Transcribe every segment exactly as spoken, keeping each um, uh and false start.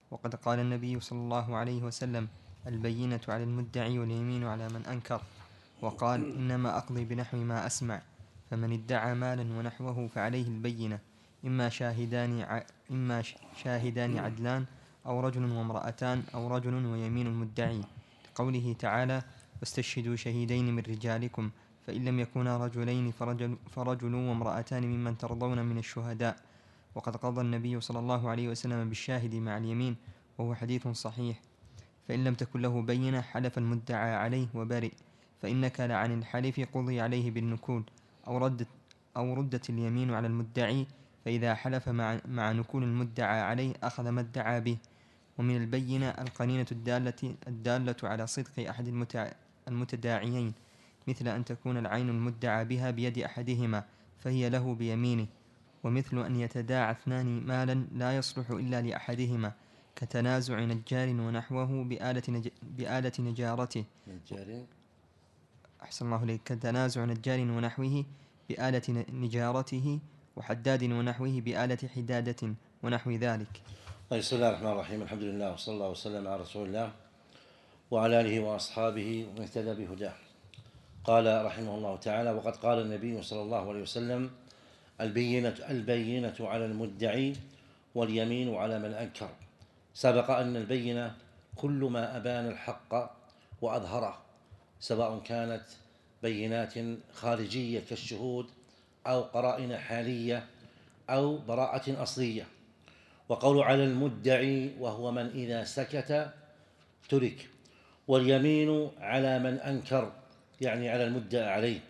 وقد قال النبي صلى الله عليه وسلم: البينة على المدعي واليمين على من أنكر. وقال: إنما أقضي بنحو ما أسمع. فمن ادعى مالا ونحوه فعليه البينة، إما شاهدان, ع... إما شاهدان عدلان، أو رجل وامرأتان، أو رجل ويمين المدعي، لقوله تعالى: واستشهدوا شهيدين من رجالكم، فإن لم يكونا رجلين فرجل, فرجل وامرأتان ممن ترضون من الشهداء. وقد قضى النبي صلى الله عليه وسلم بالشاهد مع اليمين، وهو حديث صحيح. فإن لم تكن له بينة حلف المدعى عليه وبرئ، فإن نكل عن الحلف قضي عليه بالنكول، أو ردت, أو ردت اليمين على المدعي، فإذا حلف مع, مع نكول المدعى عليه أخذ ما ادعى به. ومن البينة القرينة الدالة, الدالة على صدق أحد المتداعيين، مثل أن تكون العين المدعى بها بيد أحدهما فهي له بيمينه، ومثل أن يتداعى اثنان مالا لا يصلح إلا لأحدهما، كتنازع نجار ونحوه بآلة, نج... بآلة نجارته. نجار أحسن الله إليك. كتنازع نجار ونحوه بآلة نجارته، وحداد ونحوه بآلة حدادة، ونحو ذلك. بسم الله الرحمن الرحيم. الحمد لله وصلى الله وسلم على رسول الله وعلى آله وأصحابه ومن اهتدى بهداه. قال رحمه الله تعالى: وقد قال النبي صلى الله عليه وسلم: البينة, البينة على المدعي واليمين على من أنكر. سبق أن البينة كل ما أبان الحق وأظهره، سواء كانت بينات خارجية كالشهود، أو قرائن حالية، أو براءة أصلية. وقول على المدعي وهو من إذا سكت ترك، واليمين على من أنكر يعني على المدعى عليه.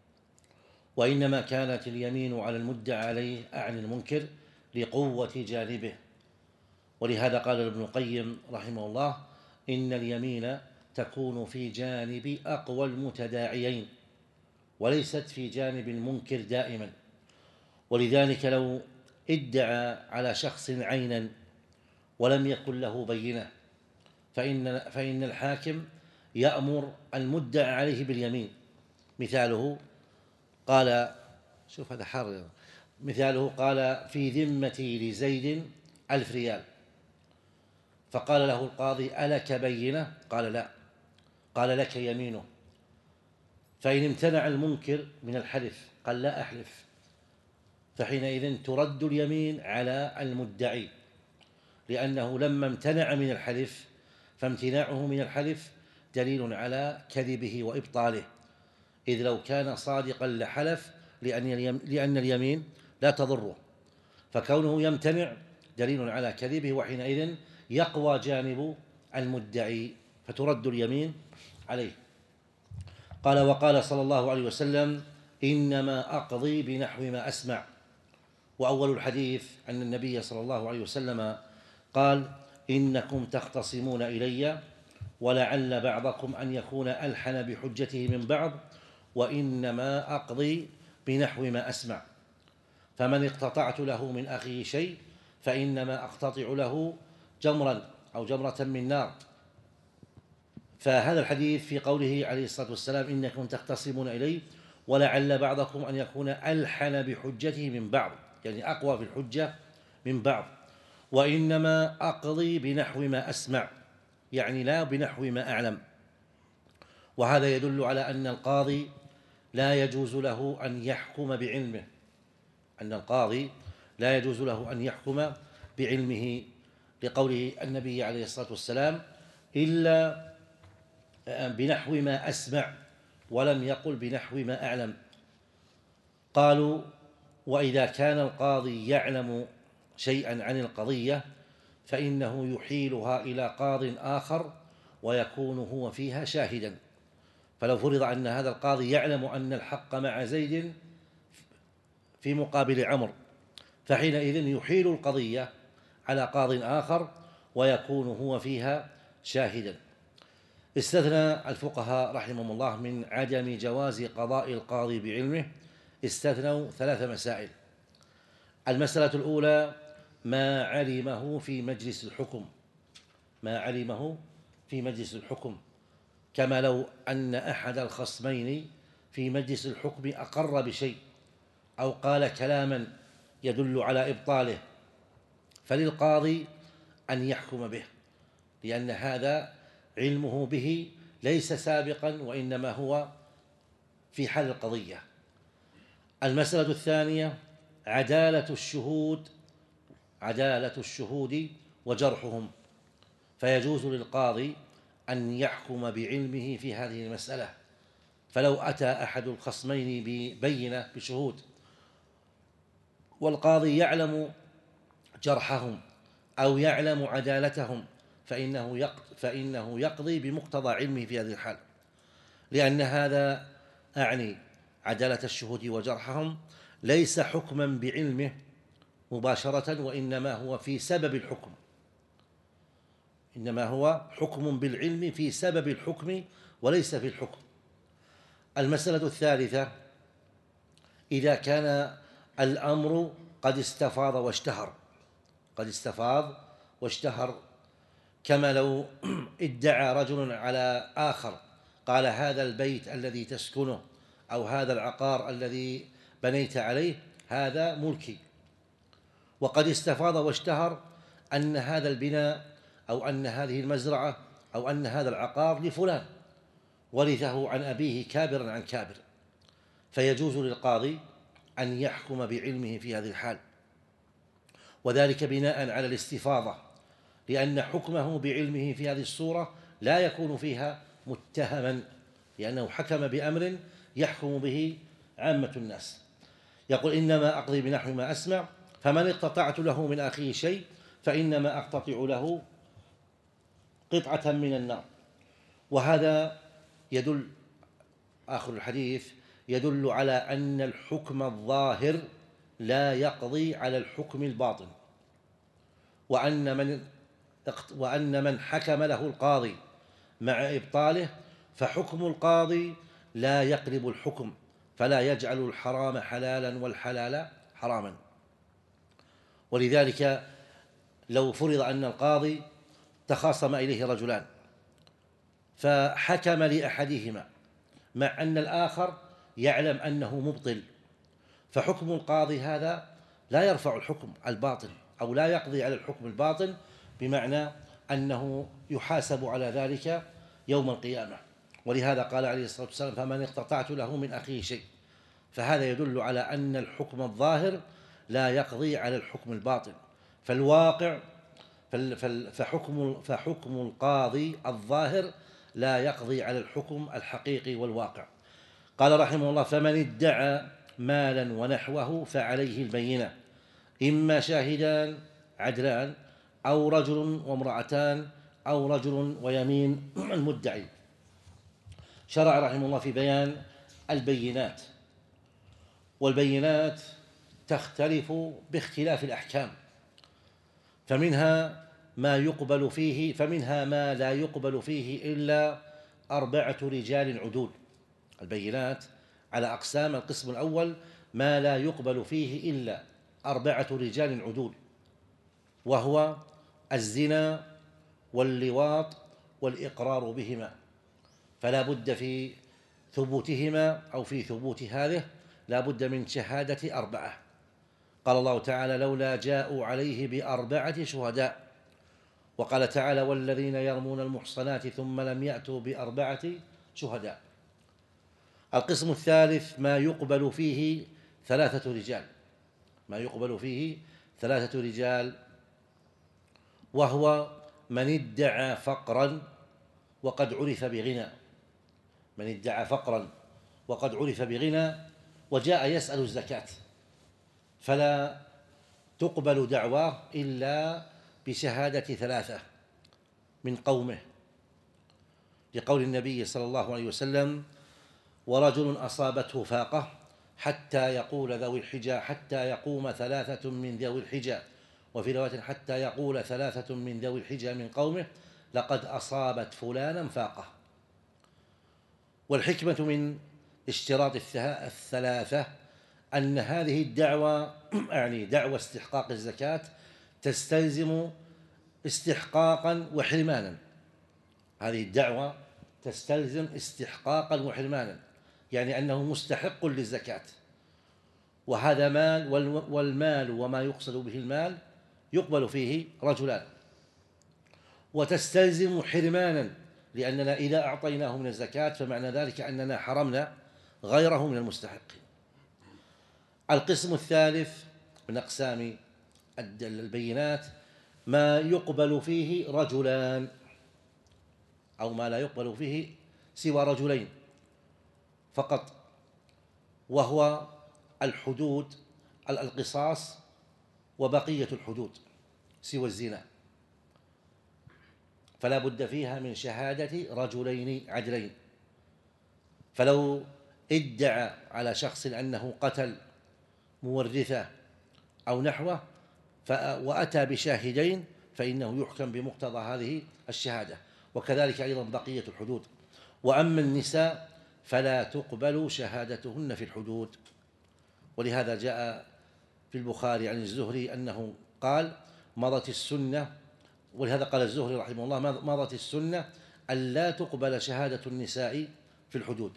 وإنما كانت اليمين على المدعى عليه أعني المنكر لقوة جانبه، ولهذا قال ابن القيم رحمه الله: إن اليمين تكون في جانب أقوى المتداعيين، وليست في جانب المنكر دائما. ولذلك لو ادعى على شخص عينا ولم يكن له بينة، فإن, فإن الحاكم يأمر المدعى عليه باليمين. مثاله قال شوف هذا حر مثاله قال: في ذمتي لزيد ألف ريال. فقال له القاضي: ألك بينة؟ قال: لا. قال: لك يمينه. فإن امتنع المنكر من الحلف قال: لا أحلف، فحينئذ ترد اليمين على المدعي، لأنه لما امتنع من الحلف فامتناعه من الحلف دليل على كذبه وإبطاله، إذ لو كان صادقا لحلف، لأن اليمين لا تضره، فكونه يمتنع دليل على كذبه، وحينئذ يقوى جانب المدعي فترد اليمين عليه. قال: وقال صلى الله عليه وسلم: إنما أقضي بنحو ما أسمع. وأول الحديث أن النبي صلى الله عليه وسلم قال: إنكم تختصمون إلي، ولعل بعضكم أن يكون ألحن بحجته من بعض، وإنما أقضي بنحو ما أسمع، فمن اقتطعت له من أخيه شيء فإنما أقتطع له جمرا أو جمرة من نار. فهذا الحديث في قوله عليه الصلاة والسلام: إنكم تختصمون إلي، ولعل بعضكم أن يكون ألحن بحجته من بعض، يعني أقوى في الحجة من بعض، وإنما أقضي بنحو ما أسمع، يعني لا بنحو ما أعلم. وهذا يدل على أن القاضي لا يجوز له أن يحكم بعلمه، أن القاضي لا يجوز له أن يحكم بعلمه، لقوله النبي عليه الصلاة والسلام: إلا بنحو ما أسمع، ولم يقل بنحو ما أعلم. قالوا: وإذا كان القاضي يعلم شيئا عن القضية فإنه يحيلها إلى قاض آخر ويكون هو فيها شاهدا. فلو فرض أن هذا القاضي يعلم أن الحق مع زيد في مقابل عمرو، فحينئذ يحيل القضية على قاض آخر ويكون هو فيها شاهدا. استثنى الفقهاء رحمهم الله من عدم جواز قضاء القاضي بعلمه، استثنوا ثلاث مسائل. المسألة الأولى: ما علمه في مجلس الحكم، ما علمه في مجلس الحكم، كما لو أن أحد الخصمين في مجلس الحكم أقر بشيء أو قال كلاما يدل على إبطاله، فللقاضي أن يحكم به، لأن هذا علمه به ليس سابقا وإنما هو في حل القضية. المسألة الثانية عدالة الشهود عدالة الشهود وجرحهم، فيجوز للقاضي أن يحكم بعلمه في هذه المسألة. فلو أتى أحد الخصمين ببينة بشهود والقاضي يعلم جرحهم أو يعلم عدالتهم فإنه فإنه يقضي بمقتضى علمه في هذه الحال، لأن هذا أعني عدالة الشهود وجرحهم ليس حكما بعلمه مباشرة، وإنما هو في سبب الحكم، إنما هو حكم بالعلم في سبب الحكم وليس في الحكم. المسألة الثالثة إذا كان الأمر قد استفاض واشتهر قد استفاض واشتهر كما لو ادعى رجل على آخر قال هذا البيت الذي تسكنه أو هذا العقار الذي بنيت عليه هذا ملكي، وقد استفاض واشتهر أن هذا البناء أو أن هذه المزرعة أو أن هذا العقار لفلان ورثه عن أبيه كابرا عن كابر، فيجوز للقاضي أن يحكم بعلمه في هذه الحال، وذلك بناء على الاستفاضة، لأن حكمه بعلمه في هذه الصورة لا يكون فيها متهما، لأنه حكم بأمر يحكم به عامة الناس. يقول إنما أقضي بنحو ما أسمع، فمن اقتطعت له من أخيه شيء فإنما أقتطع له قطعة من النار. وهذا يدل آخر الحديث يدل على أن الحكم الظاهر لا يقضي على الحكم الباطن، وأن من وأن من حكم له القاضي مع إبطاله فحكم القاضي لا يقلب الحكم، فلا يجعل الحرام حلالا والحلال حراما. ولذلك لو فرض أن القاضي تخاصم إليه رجلان فحكم لأحدهما مع أن الآخر يعلم أنه مبطل، فحكم القاضي هذا لا يرفع الحكم الباطل أو لا يقضي على الحكم الباطل، بمعنى أنه يحاسب على ذلك يوم القيامة. ولهذا قال عليه الصلاة والسلام فمن اقتطعت له من أخيه شيء، فهذا يدل على أن الحكم الظاهر لا يقضي على الحكم الباطن، فالواقع فحكم, فحكم القاضي الظاهر لا يقضي على الحكم الحقيقي والواقع. قال رحمه الله فمن ادعى مالا ونحوه فعليه البينة، إما شاهدان عدلان أو رجل وامرأتان أو رجل ويمين المدعي. شرع رحمه الله في بيان البينات، والبينات تختلف باختلاف الأحكام، فمنها ما يقبل فيه فمنها ما لا يقبل فيه إلا أربعة رجال عدول. البينات على أقسام: القسم الأول ما لا يقبل فيه إلا أربعة رجال عدول، وهو الزنا واللواط والإقرار بهما، فلا بد في ثبوتهما أو في ثبوت هذه لا بد من شهادة أربعة. قال الله تعالى لولا جاءوا عليه بأربعة شهداء، وقال تعالى والذين يرمون المحصنات ثم لم يأتوا بأربعة شهداء. القسم الثالث ما يقبل فيه ثلاثة رجال ما يقبل فيه ثلاثة رجال وهو من ادعى فقرا وقد عرف بغنى من ادعى فقرا وقد عرف بغنى وجاء يسأل الزكاة، فلا تقبل دعواه إلا بشهادة ثلاثة من قومه، لقول النبي صلى الله عليه وسلم ورجل أصابته فاقة حتى يقول ذوي الحجى حتى يقوم ثلاثة من ذوي الحجى، وفي رواية حتى يقول ثلاثة من ذوي الحجى من قومه لقد أصابت فلانا فاقة. والحكمة من اشتراط الثلاثة أن هذه الدعوة يعني دعوة استحقاق الزكاة تستلزم استحقاقا وحرمانا. هذه الدعوة تستلزم استحقاقا وحرمانا، يعني أنه مستحق للزكاة، وهذا مال، والمال وما يقصد به المال يقبل فيه رجلان، وتستلزم حرمانا، لأننا إذا أعطيناه من الزكاة فمعنى ذلك أننا حرمنا غيره من المستحقين. القسم الثالث من أقسام البينات ما يقبل فيه رجلان أو ما لا يقبل فيه سوى رجلين فقط، وهو الحدود القصاص وبقية الحدود سوى الزنا، فلا بد فيها من شهادة رجلين عدلين. فلو ادعى على شخص أنه قتل مورثه أو نحوه وأتى بشاهدين فإنه يحكم بمقتضى هذه الشهادة، وكذلك أيضا بقية الحدود. وأما النساء فلا تقبل شهادتهن في الحدود، ولهذا جاء في البخاري عن الزهري أنه قال مضت السنة، ولهذا قال الزهري رحمه الله مضت السنة ألا تقبل شهادة النساء في الحدود.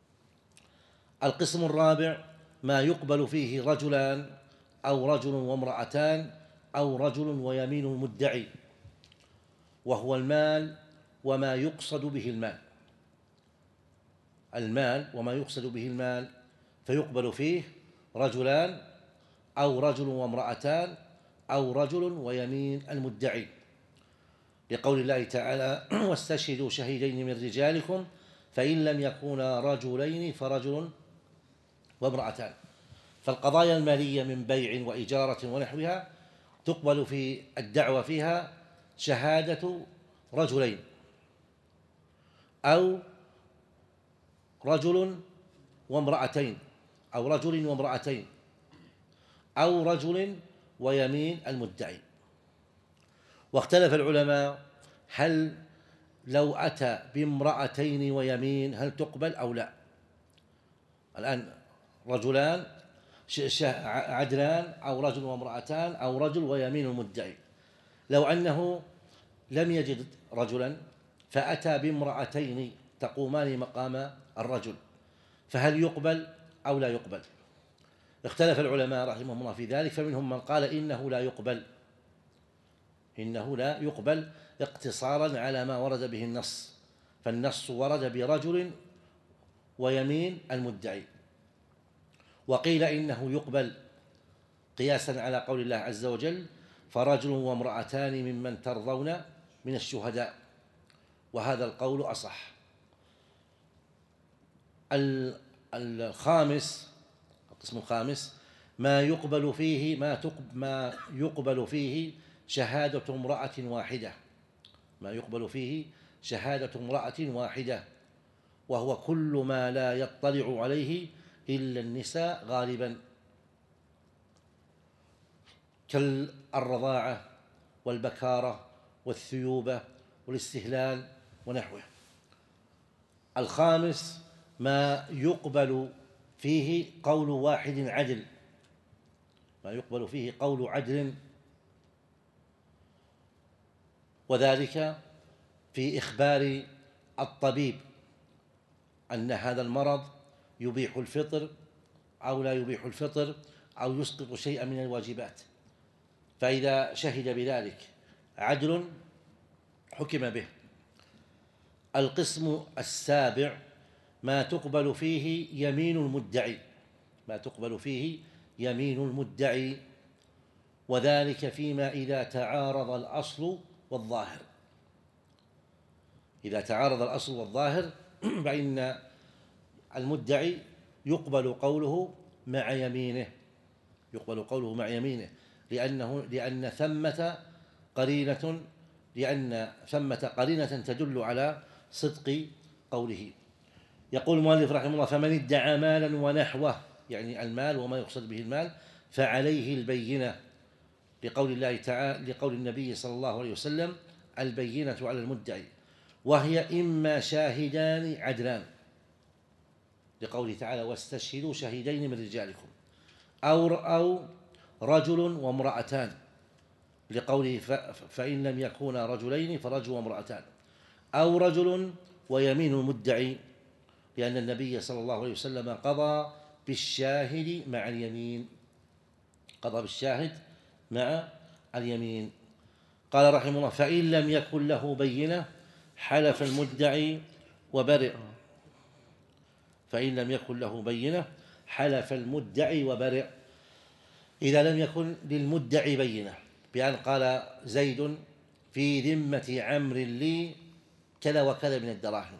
القسم الرابع ما يقبل فيه رجلان أو رجل وامرأتان أو رجل ويمين المدعي، وهو المال وما يقصد به المال المال وما يقصد به المال فيقبل فيه رجلان أو رجل وامرأتان أو رجل ويمين المدعي، لقول الله تعالى واستشهدوا شهيدين من رجالكم فإن لم يكونا رجلين فرجل وامرأتان. فالقضايا المالية من بيع وإجارة ونحوها تقبل في الدعوة فيها شهادة رجلين أو رجل وامرأتين أو رجل وامرأتين أو رجل ويمين المدعي. واختلف العلماء هل لو أتى بامرأتين ويمين هل تقبل أو لا. الآن رجلان عدلان أو رجل وامرأتان أو رجل ويمين المدعي، لو أنه لم يجد رجلا فأتى بامرأتين تقومان مقام الرجل فهل يقبل أو لا يقبل؟ اختلف العلماء رحمهم الله في ذلك، فمنهم من قال إنه لا يقبل إنه لا يقبل اقتصارا على ما ورد به النص، فالنص ورد برجل ويمين المدعي. وقيل إنه يقبل قياسا على قول الله عز وجل فرجل وامرأتان ممن ترضون من الشهداء، وهذا القول أصح. الخامس القسم الخامس ما يقبل فيه ما, ما يقبل فيه شهادة امرأة واحدة ما يقبل فيه شهادة امرأة واحدة وهو كل ما لا يطلع عليه إلا النساء غالبا، كالرضاعة والبكارة والثيوبة والاستهلال ونحوه. الخامس ما يقبل فيه قول واحد عدل ما يقبل فيه قول عدل وذلك في إخبار الطبيب أن هذا المرض يبيح الفطر أو لا يبيح الفطر أو يسقط شيئا من الواجبات، فإذا شهد بذلك عدل حكم به. القسم السابع ما تقبل فيه يمين المدعي ما تقبل فيه يمين المدعي وذلك فيما إذا تعارض الأصل والظاهر إذا تعارض الأصل والظاهر فإن المدعي يقبل قوله مع يمينه يقبل قوله مع يمينه لأنه لأن ثمة قرينة لأن ثمة قرينة تدل على صدق قوله. يقول المؤلف رحمه الله فمن ادعى مالا ونحوه يعني المال وما يقصد به المال فعليه البينة، لقول الله تعالى لقول النبي صلى الله عليه وسلم البينة على المدعي، وهي إما شاهدان عدلان لقوله تعالى واستشهدوا شهيدين من رجالكم أو أو رجل وامرأتان لقوله فإن لم يكونا رجلين فرجل وامرأتان أو رجل ويمين المدعي لأن النبي صلى الله عليه وسلم قضى بالشاهد مع اليمين قضى بالشاهد مع اليمين. قال رحمه الله: فإن لم يكن له بينة حلف المدعي وبرئ. فإن لم يكن له بينة حلف المدعي وبرئ. إذا لم يكن للمدعي بينة بأن قال زيد في ذمة عمرو لي كذا وكذا من الدراهم،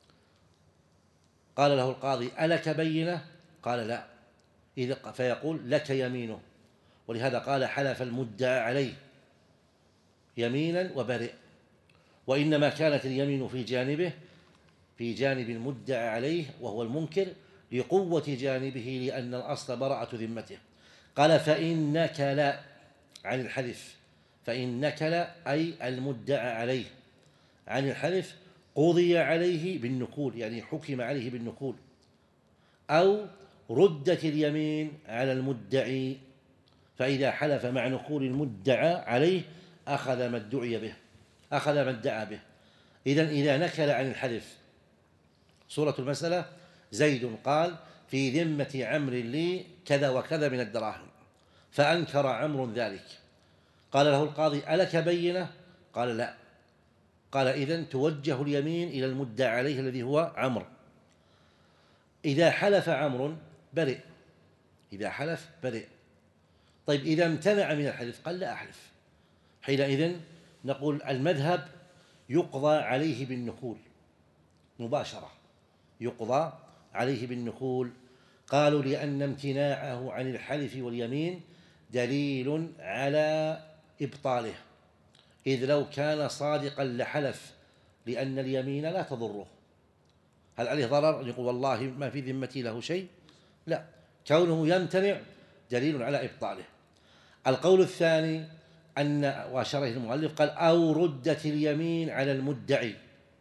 قال له القاضي: ألك بينة؟ قال: لا. إذا فيقول: لك يمينه. ولهذا قال: حلف المدعى عليه يمينا وبرئ. وإنما كانت اليمين في جانبه، في جانب المدعى عليه وهو المنكر، لقوة جانبه، لأن الأصل براءة ذمته. قال: فإن نكل عن الحلف، فإن نكل أي المدعى عليه عن الحلف قضي عليه بالنكول، يعني حكم عليه بالنكول، أو ردت اليمين على المدعي، فإذا حلف مع نكول المدعى عليه أخذ ما ادعي به، أخذ ما ادعى به. إذن إذا نكل عن الحلف، صورة المسألة: زيد قال في ذمة عمرو لي كذا وكذا من الدراهم، فأنكر عمرو ذلك، قال له القاضي: ألك بينة؟ قال: لا. قال: إذن توجه اليمين إلى المدعى عليه الذي هو عمرو. إذا حلف عمرو برئ، إذا حلف برئ. طيب إذا امتنع من الحلف قال: لا أحلف، حينئذ نقول المذهب يقضى عليه بالنكول مباشرة، يقضى عليه بالنكول. قالوا: لأن امتناعه عن الحلف واليمين دليل على إبطاله، إذ لو كان صادقا لحلف، لأن اليمين لا تضره. هل عليه ضرر؟ يقول والله ما في ذمتي له شيء؟ لا، كونه يمتنع دليل على إبطاله. القول الثاني أن، وأشار إليه المؤلف، قال: أو ردت اليمين على المدعي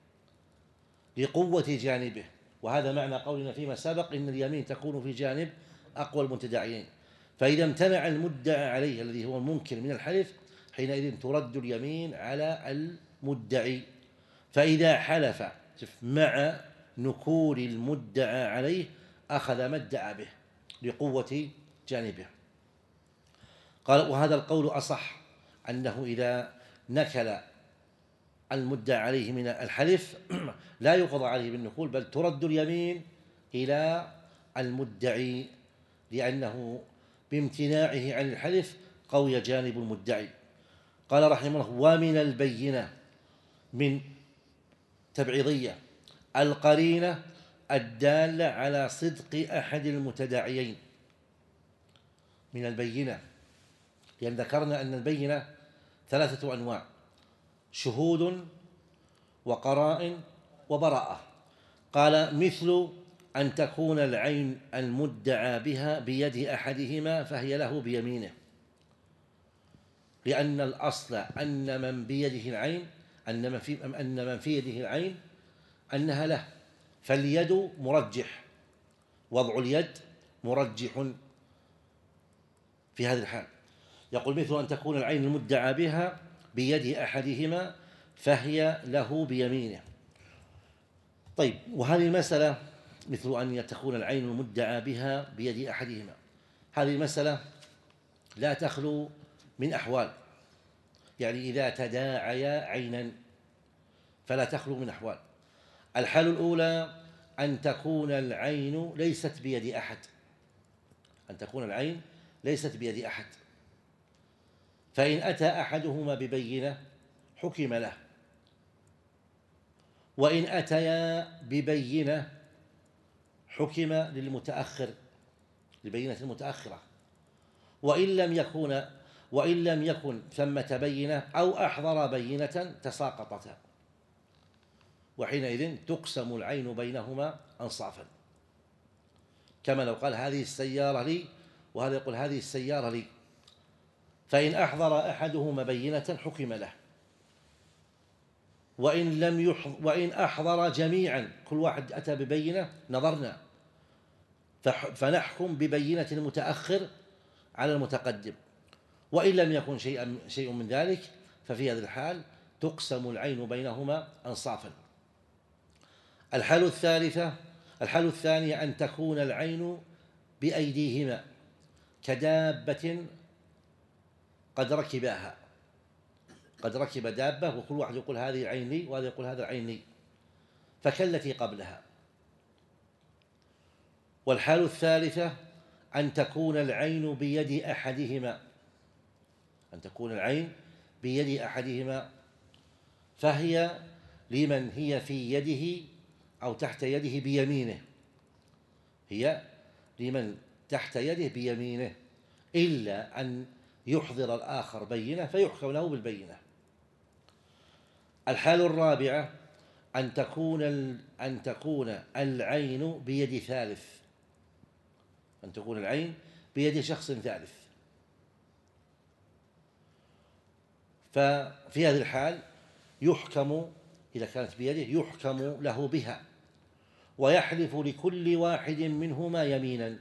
لقوة جانبه، وهذا معنى قولنا فيما سبق إن اليمين تكون في جانب أقوى المتداعيين. فإذا امتنع المدعى عليه الذي هو المنكر من الحلف، حينئذ ترد اليمين على المدعي. فإذا حلف مع نكول المدعى عليه أخذ ما ادعى به لقوة جانبه. قال: وهذا القول أصح، أنه إذا نكل المدعى عليه من الحلف لا يقضى عليه بالنكول، بل ترد اليمين إلى المدعي، لأنه بامتناعه عن الحلف قوي جانب المدعي. قال رحمه الله: ومن البينة، من تبعيضية، القرينة الدالة على صدق أحد المتداعيين. من البينة، لأن ذكرنا أن البينة ثلاثة أنواع: شهود وقرائن وبراءة. قال: مثل أن تكون العين المدعى بها بيد أحدهما فهي له بيمينه، لأن الأصل أن من بيده العين، أن من في أن من في يده العين أنها له، فاليد مرجح، وضع اليد مرجح في هذه الحال. يقول: مثل أن تكون العين المدعى بها بيد أحدهما فهي له بيمينه. طيب، وهذه المسألة مثل أن تكون العين المدعى بها بيد أحدهما، هذه المسألة لا تخلو من أحوال، يعني إذا تداعيا عينا فلا تخلو من أحوال. الحال الأولى أن تكون العين ليست بيد أحد، أن تكون العين ليست بيد أحد، فإن أتى أحدهما ببينة حكم له، وإن أتيا ببينة حكم للمتأخر، لبينة المتأخرة. وإن لم يكن وإن لم يكن ثمة بينة أو أحضر بينة تساقطتا، وحينئذ تقسم العين بينهما أنصافا، كما لو قال هذه السيارة لي وهذا يقول هذه السيارة لي، فإن أحضر أحدهما بينة حكم له، وإن لم يحضر وإن أحضر جميعا كل واحد أتى ببينة نظرنا فنحكم ببينة المتأخر على المتقدم، وإن لم يكن شيء شيء من ذلك ففي هذه الحال تقسم العين بينهما أنصافا. الحال الثالثة الحال الثانية أن تكون العين بأيديهما كدابة قد ركباها، قد ركب دابة وكل واحد يقول هذه العين لي وهذا يقول هذا العين لي، فكالتي قبلها. والحال الثالثة أن تكون العين بيد أحدهما، أن تكون العين بيد أحدهما، فهي لمن هي في يده أو تحت يده بيمينه، هي لمن تحت يده بيمينه، إلا أن يحضر الآخر بينة فيحكم له بالبينة. الحال الرابعة أن تكون أن تكون العين بيد ثالث، أن تكون العين بيد شخص ثالث. ففي هذه الحال يحكم، إذا كانت بيده يحكم له بها، ويحلف لكل واحد منهما يمينا.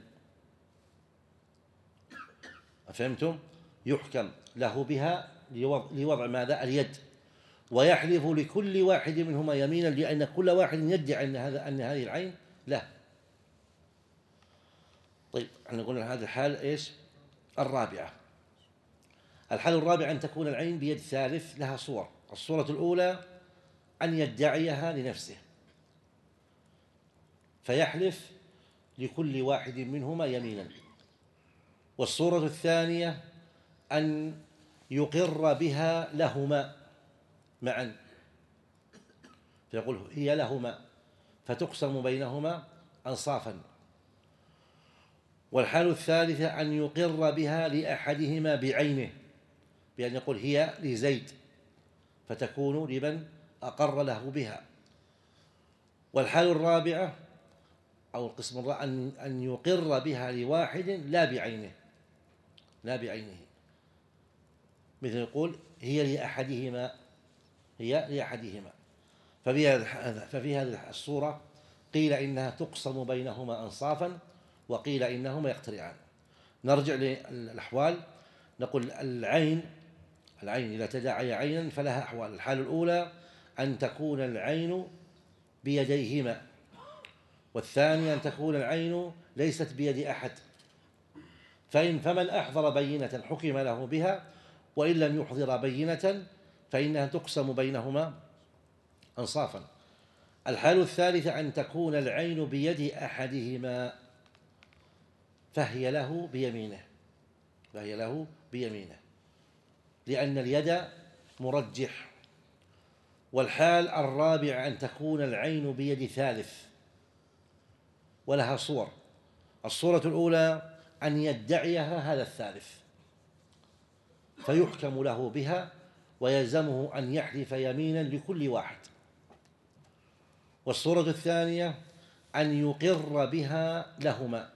فهمتم؟ يحكم له بها لوضع ماذا؟ اليد، ويحلف لكل واحد منهما يمينا، لأن كل واحد يدعي أن هذا أن هذه العين له. طيب احنا قلنا هذه الحال ايش؟ الرابعة. الحال الرابع أن تكون العين بيد ثالث لها صور. الصورة الأولى أن يدعيها لنفسه فيحلف لكل واحد منهما يمينا. والصورة الثانية أن يقر بها لهما معا فيقول هي لهما فتقسم بينهما أنصافا. والحال الثالثة أن يقر بها لأحدهما بعينه، بأن يقول هي لزيد فتكون لمن أقر له بها. والحال الرابعة أو القسم الرابع أن أن يقر بها لواحد لا بعينه، لا بعينه، مثل يقول هي لأحدهما، هي لأحدهما. ففي هذه الصورة قيل إنها تقسم بينهما أنصافا، وقيل إنهما يقترعان. نرجع للأحوال، نقول العين العين إذا تداعي عينا فلها أحوال. الحال الأولى أن تكون العين بيديهما، والثانية أن تكون العين ليست بيد أحد، فإن فمن أحضر بينة حكم له بها، وإن لم يحضر بينة فإنها تقسم بينهما أنصافا. الحال الثالثة أن تكون العين بيد أحدهما فهي له بيمينه، فهي له بيمينه لأن اليد مرجح. والحال الرابع أن تكون العين بيد ثالث ولها صور. الصورة الأولى أن يدعيها هذا الثالث فيحكم له بها ويلزمه أن يحلف يمينا لكل واحد. والصورة الثانية أن يقر بها لهما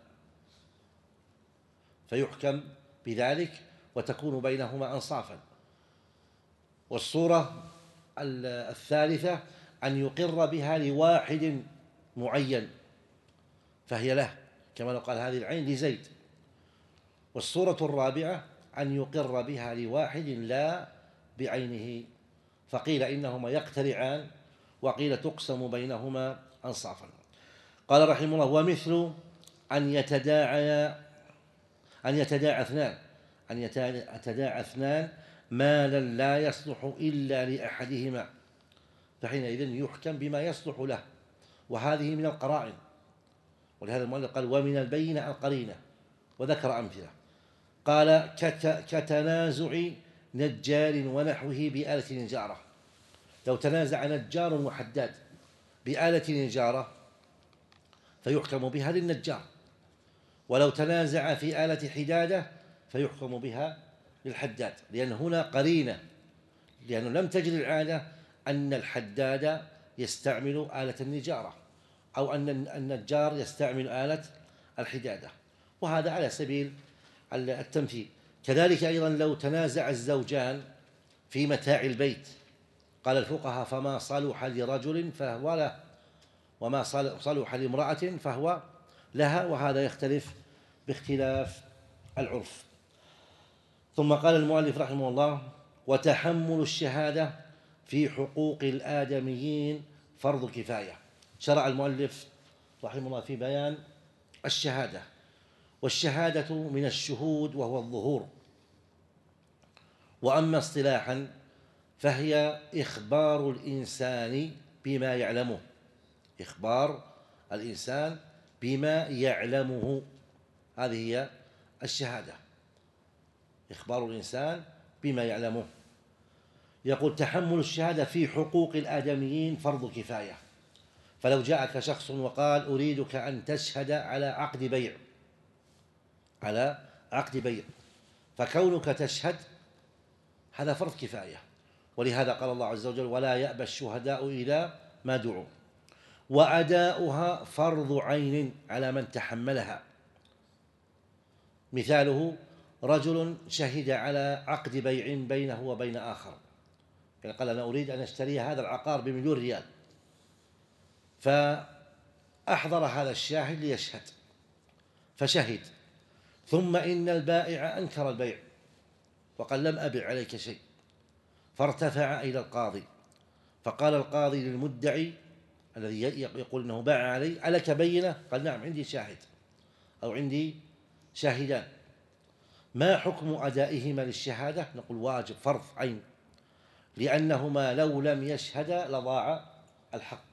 فيحكم بذلك وتكون بينهما أنصافا. والصورة الثالثة أن يقر بها لواحد معين فهي له، كما لو قال هذه العين لزيد. والصورة الرابعة أن يقر بها لواحد لا بعينه، فقيل إنهما يقترعان وقيل تقسم بينهما أنصافا. قال رحمه الله: ومثل أن يتداعى أن يتداعى اثنان أن يتداعى اثنان مالا لا يصلح إلا لأحدهما، فحينئذ يحكم بما يصلح له، وهذه من القرائن. ولهذا المؤلف قال: ومن البينة القرينة، وذكر أمثلة. قال: كتنازع نجار ونحوه بآلة نجارة. لو تنازع نجار وحداد بآلة نجارة فيحكم بها للنجار، ولو تنازع في آلة حدادة فيحكم بها للحداد، لأن هنا قرينة، لأنه لم تجري العادة أن الحداد يستعمل آلة النجارة أو أن النجار يستعمل آلة الحدادة، وهذا على سبيل التمثيل. كذلك أيضا لو تنازع الزوجان في متاع البيت، قال الفقهاء: فما صلح لرجل فهو له، وما صلح لامرأة فهو لها، وهذا يختلف باختلاف العرف. ثم قال المؤلف رحمه الله: وتحمل الشهادة في حقوق الآدميين فرض كفاية. شرع المؤلف رحمه الله في بيان الشهادة، والشهادة من الشهود وهو الظهور. وأما اصطلاحا فهي إخبار الإنسان بما يعلمه، إخبار الإنسان بما يعلمه، هذه هي الشهادة، إخبار الإنسان بما يعلمه. يقول تحمل الشهادة في حقوق الآدميين فرض كفاية، فلو جاءك شخص وقال أريدك أن تشهد على عقد بيع، على عقد بيع، فكونك تشهد هذا فرض كفاية، ولهذا قال الله عز وجل ولا يأبى الشهداء إذا ما دعوا، وأداؤها فرض عين على من تحملها. مثاله رجل شهد على عقد بيع بينه وبين آخر، يعني قال أنا أريد أن أشتري هذا العقار بمليون ريال، فأحضر هذا الشاهد ليشهد فشهد، ثم إن البائع أنكر البيع وقال لم أبع عليك شيء، فارتفع إلى القاضي، فقال القاضي للمدعي الذي يقول أنه باع علي ألك بينة؟ قال نعم عندي شاهد أو عندي شاهدان. ما حكم أدائهما للشهادة؟ نقول واجب فرض عين، لأنهما لو لم يشهدا لضاع الحق،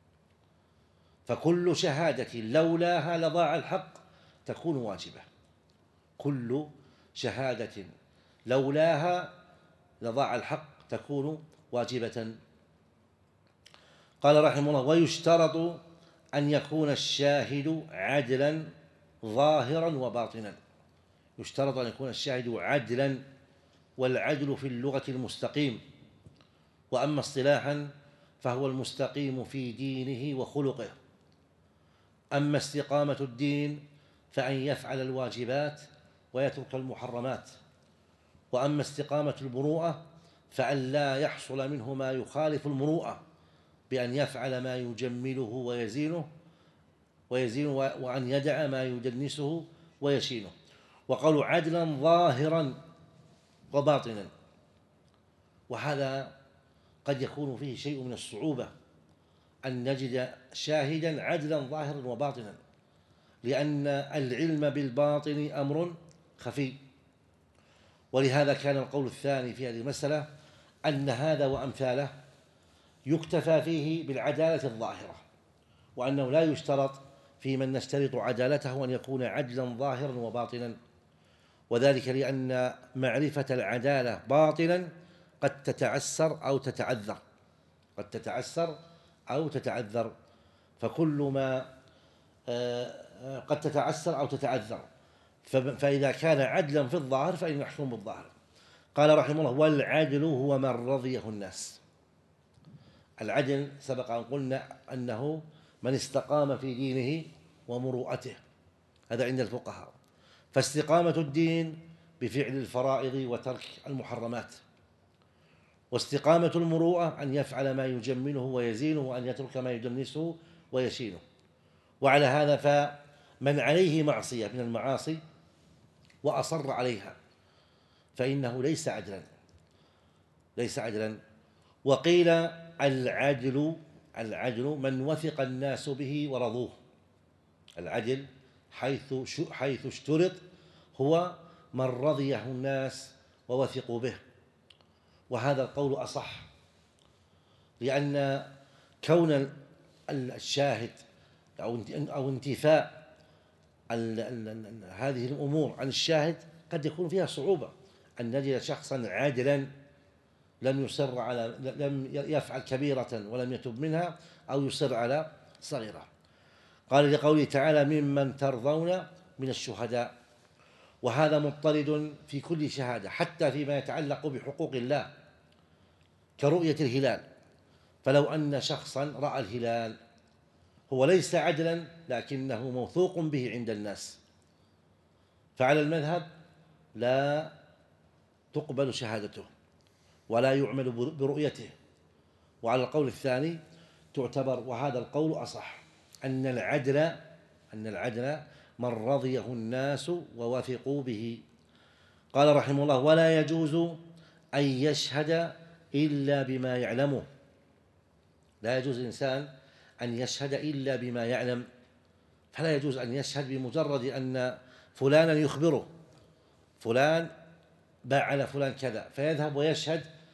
فكل شهادة لولاها لضاع الحق تكون واجبة، كل شهادة لولاها لضاع الحق تكون واجبة. قال رحمه الله ويشترط أن يكون الشاهد عدلا ظاهرا وباطنا، يشترط أن يكون الشاهد عدلا، والعدل في اللغة المستقيم، وأما اصطلاحا فهو المستقيم في دينه وخلقه. أما استقامة الدين فأن يفعل الواجبات ويترك المحرمات، وأما استقامة المروءة فأن لا يحصل منه ما يخالف المروءة بأن يفعل ما يجمله ويزينه ويزينه وأن يدع ما يدنسه ويشينه. وقالوا عدلا ظاهرا وباطنا، وهذا قد يكون فيه شيء من الصعوبة أن نجد شاهدا عدلا ظاهرا وباطنا، لأن العلم بالباطن أمر خفي، ولهذا كان القول الثاني في هذه المسألة أن هذا وأمثاله يكتفى فيه بالعدالة الظاهرة، وأنه لا يشترط في من نشترط عدالته أن يكون عدلا ظاهرا وباطنا، وذلك لأن معرفة العدالة باطنا قد تتعسر أو تتعذر، قد تتعسر أو تتعذر، فكل ما قد تتعسر أو تتعذر، فإذا كان عدلا في الظاهر فإن يحكم بالظاهر. قال رحمه الله والعدل هو من رضيه الناس. العدل سبق أن قلنا أنه من استقام في دينه ومروءته، هذا عند الفقهاء، فاستقامة الدين بفعل الفرائض وترك المحرمات، واستقامة المروءة أن يفعل ما يجمله ويزينه وأن يترك ما يدنسه ويشينه. وعلى هذا فمن عليه معصية من المعاصي وأصر عليها فإنه ليس عدلا، ليس عدلا. وقيل العدل العدل من وثق الناس به ورضوه، العدل حيث حيث اشترط هو من رضيه الناس ووثقوا به، وهذا القول أصح، لأن كون الشاهد أو انتفاء هذه الأمور عن الشاهد قد يكون فيها صعوبة، أن نجد شخصا عادلا لم يصر على لم يفعل كبيرة ولم يتب منها أو يصر على صغيرة. قال لقوله تعالى ممن ترضون من الشهداء، وهذا مضطرد في كل شهادة حتى فيما يتعلق بحقوق الله كرؤية الهلال، فلو أن شخصا رأى الهلال هو ليس عدلا لكنه موثوق به عند الناس، فعلى المذهب لا تقبل شهادته ولا يعمل برؤيته، وعلى القول الثاني تعتبر، وهذا القول أصح، أن العدل أن العدل من رضيه الناس ووثقوا به. قال رحمه الله ولا يجوز أن يشهد إلا بما يعلمه، لا يجوز الإنسان أن يشهد إلا بما يعلم، فلا يجوز أن يشهد بمجرد أن فلانا يخبره فلان باع على فلان كذا فيذهب ويشهد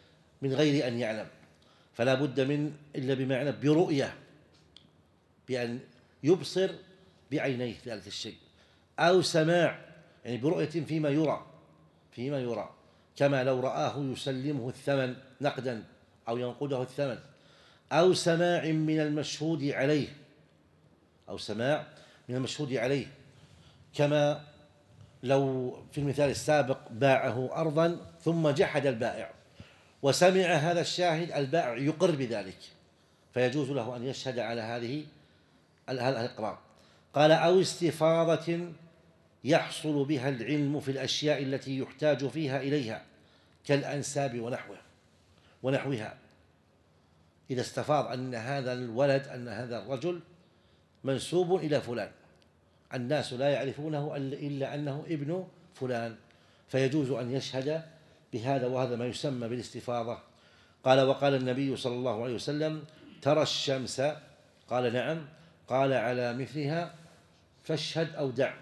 من غير أن يعلم، فلا بد من إلا بما يعلم برؤية، بأن يبصر بعينيه ذلك الشيء، أو سماع يعني برؤية فيما يرى فيما يرى كما لو رآه يسلمه الثمن نقدا أو ينقده الثمن، أو سماع من المشهود عليه أو سماع من المشهود عليه كما لو في المثال السابق باعه أرضا ثم جحد البائع وسمع هذا الشاهد البائع يقر بذلك، فيجوز له أن يشهد على هذه الإقرار. قال أو استفاضة يحصل بها العلم في الأشياء التي يحتاج فيها إليها كالأنساب ونحوه ونحوها، إذا استفاض أن هذا الولد أن هذا الرجل منسوب إلى فلان، الناس لا يعرفونه إلا أنه ابن فلان، فيجوز أن يشهد بهذا، وهذا ما يسمى بالاستفاضة. قال وقال النبي صلى الله عليه وسلم ترى الشمس، قال نعم، قال على مثلها فاشهد أو دع.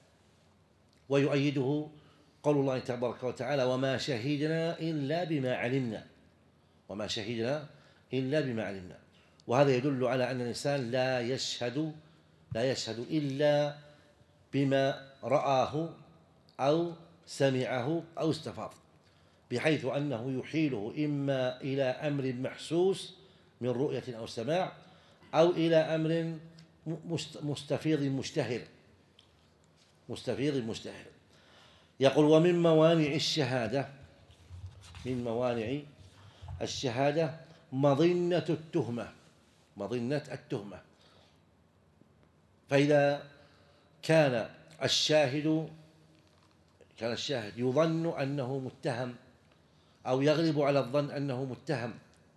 ويؤيده قول الله تبارك وتعالى وما شهدنا إلا بما علمنا وما شهدنا إلا بما علمنا. وهذا يدل على أن الإنسان لا يشهد لا يشهد إلا بما رآه أو سمعه أو استفاض، بحيث أنه يحيله إما إلى أمر محسوس من رؤية أو سماع أو إلى أمر مستفيض مشتهر مستفيض مشتهر. يقول ومن موانع الشهادة من موانع الشهادة مظنة التهمة مظنة التهمة فإذا كان الشاهد كان الشاهد يظن أنه متهم أو يغلب على الظن أنه متهم،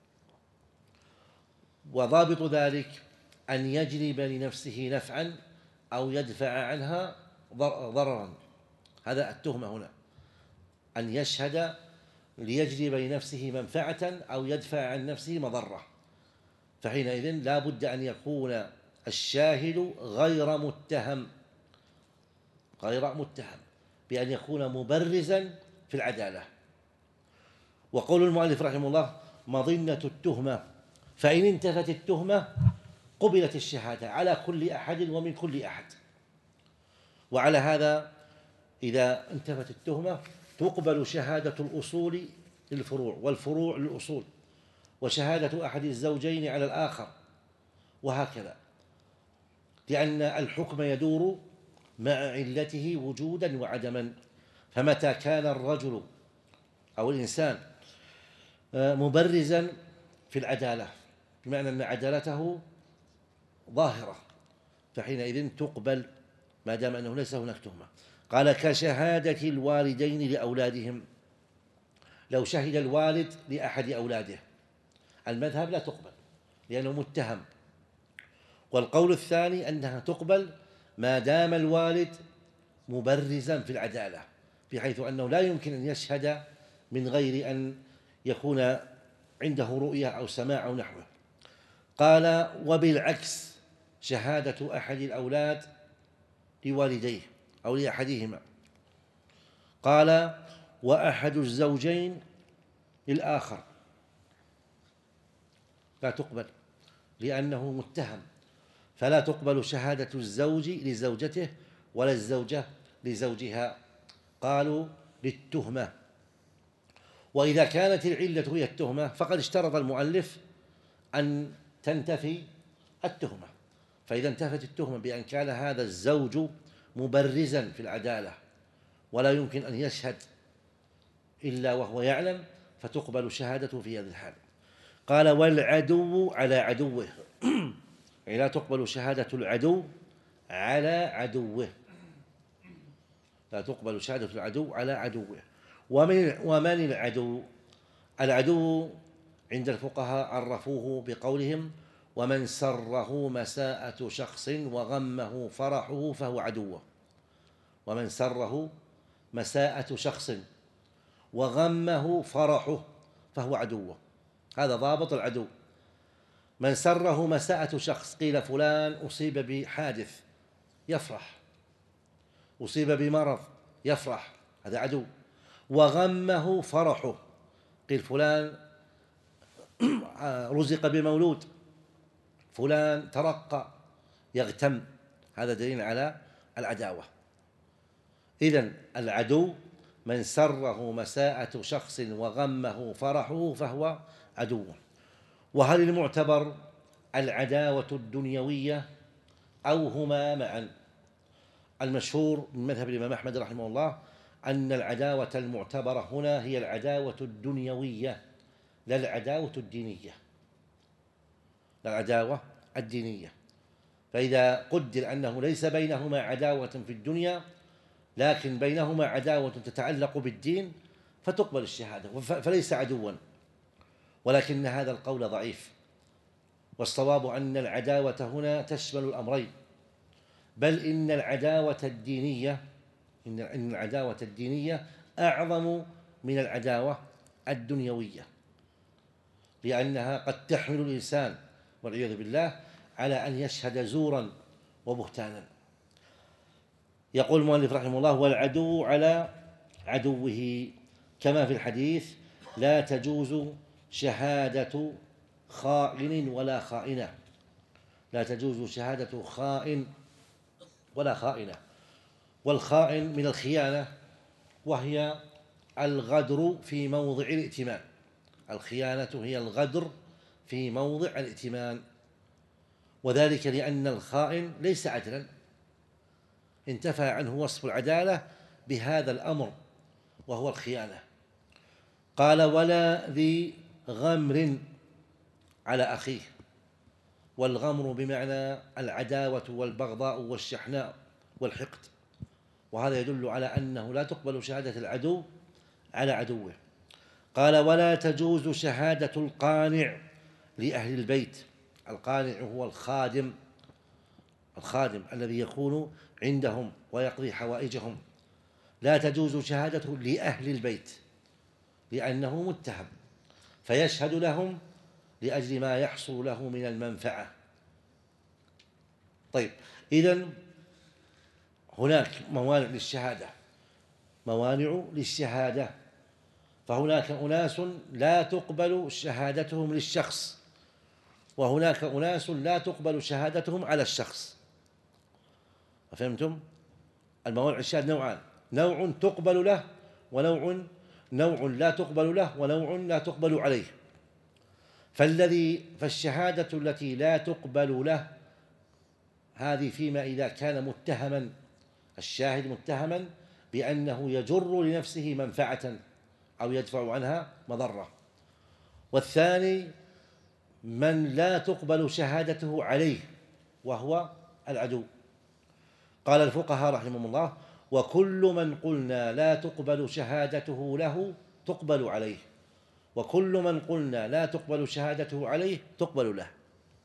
وضابط ذلك أن يجلب لنفسه نفعا أو يدفع عنها ضررا، هذا التهمة هنا، أن يشهد ليجلب لنفسه منفعة أو يدفع عن نفسه مضرة، فحينئذ لا بد أن يكون الشاهد غير متهم غير متهم بأن يكون مبرزا في العدالة. وقول المؤلف رحمه الله مظنة التهمة، فإن انتفت التهمة قبلت الشهادة على كل أحد ومن كل أحد. وعلى هذا إذا انتفت التهمة تقبل شهادة الأصول للفروع والفروع للأصول، وشهادة أحد الزوجين على الآخر، وهكذا، لأن الحكم يدور مع علته وجودا وعدما. فمتى كان الرجل أو الإنسان مبرزا في العدالة بمعنى أن عدالته ظاهرة فحينئذ تقبل ما دام أنه ليس هناك تهمة. قال كشهادة الوالدين لأولادهم، لو شهد الوالد لأحد أولاده المذهب لا تقبل لأنه متهم، والقول الثاني أنها تقبل ما دام الوالد مبرزا في العدالة بحيث أنه لا يمكن أن يشهد من غير أن يكون عنده رؤية أو سماع أو نحوه. قال وبالعكس شهادة أحد الأولاد لوالديه أو لأحدهما، قال وأحد الزوجين للآخر لا تقبل لأنه متهم، فلا تقبل شهادة الزوج لزوجته ولا الزوجة لزوجها، قالوا للتهمة. وإذا كانت العلة هي التهمة فقد اشترط المؤلف أن تنتفي التهمة، فإذا انتفت التهمة بأن كان هذا الزوج مبرزا في العدالة ولا يمكن أن يشهد إلا وهو يعلم فتقبل شهادته في هذه الحال. قال والعدو على عدوه، يعني لا تقبل شهادة العدو على عدوه لا تقبل شهادة العدو على عدوه. ومن, ومن العدو؟ العدو عند الفقهاء عرفوه بقولهم ومن سره مساءة شخص وغمه فرحه فهو عدوه. ومن سره مساءة شخص وغمه فرحه فهو عدوه، هذا ضابط العدو. من سره مساءة شخص، قيل فلان أصيب بحادث يفرح، أصيب بمرض يفرح، هذا عدو. وغمه فرحه، قيل فلان رزق بمولود، فلان ترقى، يغتم، هذا دليل على العداوة. إذن العدو من سره مساءة شخص وغمه فرحه فهو عدو. وهل المعتبر العداوة الدنيوية أو هما معا؟ المشهور من مذهب الإمام أحمد رحمه الله أن العداوة المعتبرة هنا هي العداوة الدنيوية لا العداوة الدينية، لا العداوة الدينية. فإذا قدر أنه ليس بينهما عداوة في الدنيا لكن بينهما عداوة تتعلق بالدين فتقبل الشهادة فليس عدوا، ولكن هذا القول ضعيف، والصواب أن العداوة هنا تشمل الأمرين، بل إن العداوة الدينية إن العداوة الدينية أعظم من العداوة الدنيوية، لأنها قد تحمل الإنسان والعياذ بالله على أن يشهد زورا وبهتانا. يقول المؤلف رحمه الله: والعدو على عدوه، كما في الحديث: لا تجوز شهادة خائن ولا خائنة، لا تجوز شهادة خائن ولا خائنة. والخائن من الخيانة، وهي الغدر في موضع الائتمان، الخيانة هي الغدر في موضع الائتمان، وذلك لأن الخائن ليس عدلا، انتفى عنه وصف العدالة بهذا الأمر وهو الخيانة. قال: ولا ذي غمر على أخيه، والغمر بمعنى العداوة والبغضاء والشحناء والحقد، وهذا يدل على أنه لا تقبل شهادة العدو على عدوه. قال: ولا تجوز شهادة القانع لأهل البيت، القانع هو الخادم، الخادم الذي يكون عندهم ويقضي حوائجهم، لا تجوز شهادته لأهل البيت لأنه متهم فيشهد لهم لأجل ما يحصل له من المنفعة. طيب، إذن هناك موانع للشهادة، موانع للشهادة، فهناك أناس لا تقبل شهادتهم للشخص، وهناك أناس لا تقبل شهادتهم على الشخص. فهمتم؟ الموانع الشهادة نوعان: نوع تقبل له، ونوع نوع لا تقبل له، ونوع لا تقبل عليه. فالذي فالشهادة التي لا تقبل له هذه فيما إذا كان متهما، الشاهد متهما بأنه يجر لنفسه منفعة أو يدفع عنها مضرة. والثاني من لا تقبل شهادته عليه وهو العدو. قال الفقهاء رحمهم الله: وكل من قلنا لا تقبل شهادته له تقبل عليه، وكل من قلنا لا تقبل شهادته عليه تقبل له،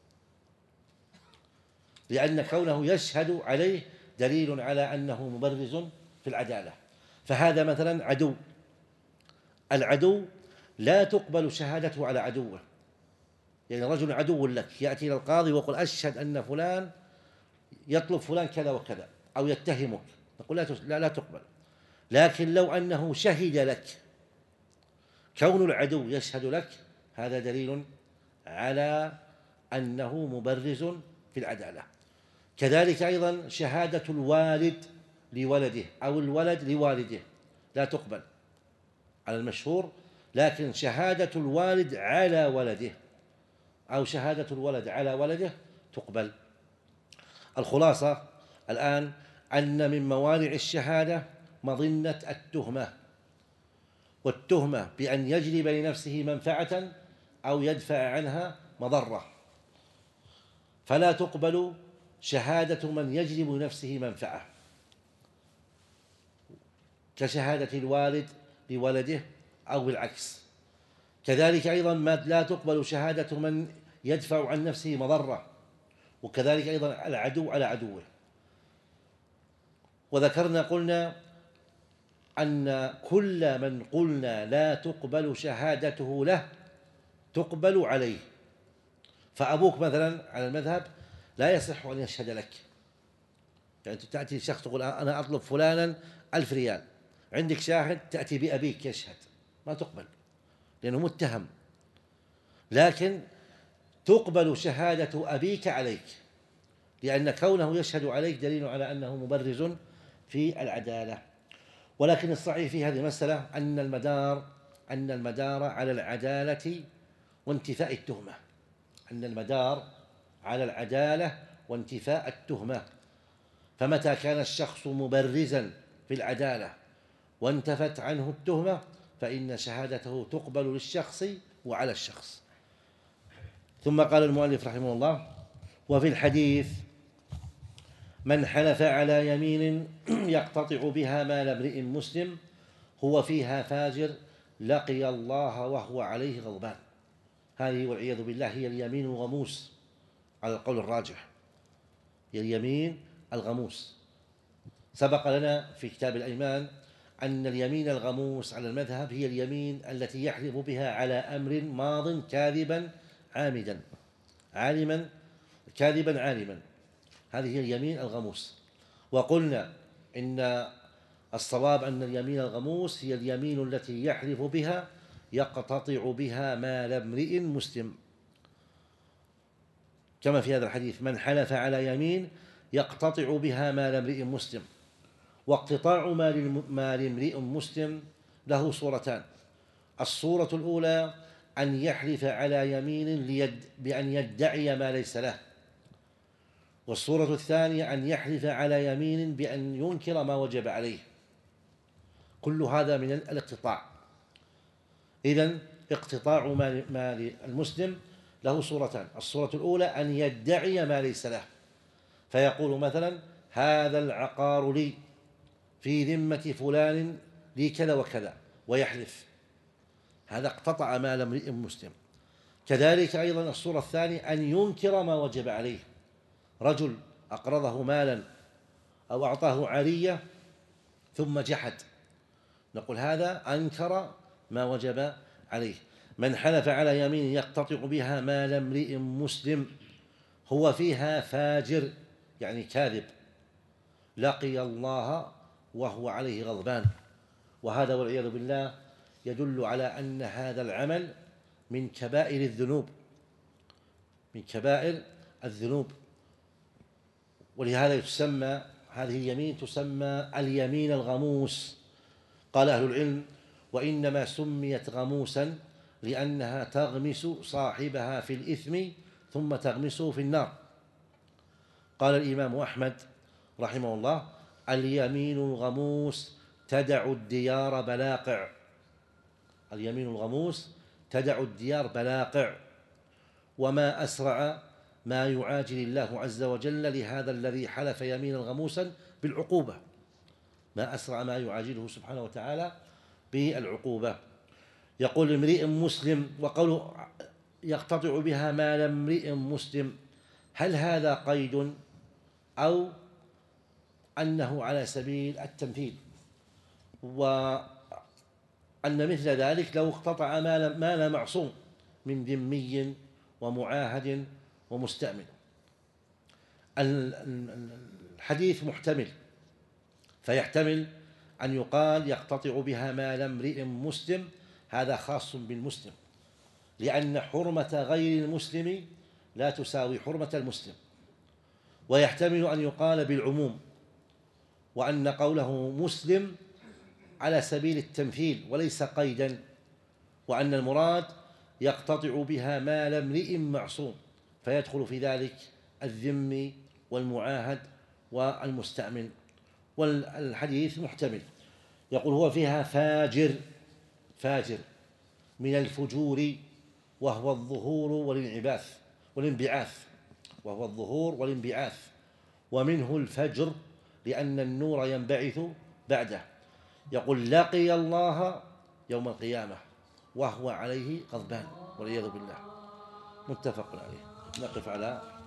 لأن كونه يشهد عليه دليل على أنه مبرز في العدالة. فهذا مثلا عدو، العدو لا تقبل شهادته على عدوه، يعني رجل عدو لك يأتي إلى القاضي ويقول: أشهد أن فلان يطلب فلان كذا وكذا أو يتهمك، نقول لا لا تقبل. لكن لو أنه شهد لك، كون العدو يشهد لك هذا دليل على أنه مبرز في العدالة. كذلك أيضا شهادة الوالد لولده أو الولد لوالده لا تقبل على المشهور، لكن شهادة الوالد على ولده أو شهادة الولد على ولده تقبل. الخلاصة الآن أن من موانع الشهادة مظنة التهمة، والتهمة بأن يجلب لنفسه منفعة أو يدفع عنها مضرة، فلا تقبل شهادة من يجلب لنفسه منفعة كشهادة الوالد لولده أو بالعكس. كذلك أيضا ما لا تقبل شهادة من يدفع عن نفسه مضرة، وكذلك أيضا العدو على عدوه. وذكرنا قلنا أن كل من قلنا لا تقبل شهادته له تقبل عليه. فأبوك مثلا على المذهب لا يصح أن يشهد لك، يعني تأتي شخص تقول: أنا أطلب فلانا ألف ريال، عندك شاهد تأتي بأبيك يشهد، ما تقبل لأنه متهم. لكن تقبل شهادة أبيك عليك، لأن كونه يشهد عليك دليل على أنه مبرز في العدالة. ولكن الصحيح في هذه المسألة أن المدار أن المدار على العدالة وانتفاء التهمة، أن المدار على العدالة وانتفاء التهمة. فمتى كان الشخص مبرزا في العدالة وانتفت عنه التهمة فإن شهادته تقبل للشخص وعلى الشخص. ثم قال المؤلف رحمه الله: وفي الحديث: من حلف على يمين يقتطع بها مال امرئ مسلم هو فيها فاجر لقي الله وهو عليه غضبان. هذه والعياذ بالله هي اليمين الغموس على القول الراجح، هي اليمين الغموس. سبق لنا في كتاب الأيمان أن اليمين الغموس على المذهب هي اليمين التي يحلف بها على أمر ماض كاذبا عامدا عالما كاذبا عالما، هذه هي اليمين الغموس. وقلنا إن الصواب أن اليمين الغموس هي اليمين التي يحلف بها يقتطع بها مال امرئ مسلم، كما في هذا الحديث: من حلف على يمين يقتطع بها مال امرئ مسلم. واقتطاع مال امرئ مسلم له صورتان: الصورة الأولى أن يحلف على يمين ليد بأن يدعي ما ليس له، والصورة الثانية أن يحلف على يمين بأن ينكر ما وجب عليه. كل هذا من الاقتطاع. إذن اقتطاع مال المسلم له صورتان: الصورة الأولى أن يدعي ما ليس له، فيقول مثلا: هذا العقار لي في ذمة فلان لي كذا وكذا، ويحلف، هذا اقتطع مال امرئ مسلم. كذلك أيضا الصورة الثانية أن ينكر ما وجب عليه، رجل أقرضه مالا أو أعطاه عارية ثم جحد، نقول هذا أنكر ما وجب عليه. من حلف على يمين يقتطع بها مال امرئ مسلم هو فيها فاجر يعني كاذب لقي الله وهو عليه غضبان. وهذا والعياذ بالله يدل على أن هذا العمل من كبائر الذنوب، من كبائر الذنوب. ولهذا تسمى هذه اليمين تسمى اليمين الغموس. قال أهل العلم: وإنما سميت غموسا لأنها تغمس صاحبها في الإثم ثم تغمسه في النار. قال الإمام أحمد رحمه الله: اليمين الغموس تدع الديار بلاقع. اليمين الغموس تدع الديار بلاقع. وما أسرع ما يعاجل الله عز وجل لهذا الذي حلف يمينا غموسا بالعقوبة، ما أسرع ما يعاجله سبحانه وتعالى بالعقوبة. يقول امرئ مسلم، وقوله يقتطع بها مال امرئ مسلم، هل هذا قيد أو أنه على سبيل التمثيل؟ وأن مثل ذلك لو اقتطع مال, مال معصوم من ذمي ومعاهد ومستأمن. الحديث محتمل، فيحتمل أن يقال يقتطع بها مال امرئ مسلم، هذا خاص بالمسلم، لأن حرمة غير المسلم لا تساوي حرمة المسلم. ويحتمل أن يقال بالعموم، وأن قوله مسلم على سبيل التمثيل وليس قيدا، وأن المراد يقتطع بها مال امرئ معصوم، فيدخل في ذلك الذمي والمعاهد والمستأمن. والحديث محتمل. يقول هو فيها فاجر، فاجر من الفجور وهو الظهور والانعباث والانبعاث، وهو الظهور والانبعاث، ومنه الفجر لأن النور ينبعث بعده. يقول لقي الله يوم القيامة وهو عليه غضبان والعياذ بالله. متفق عليه. نقف على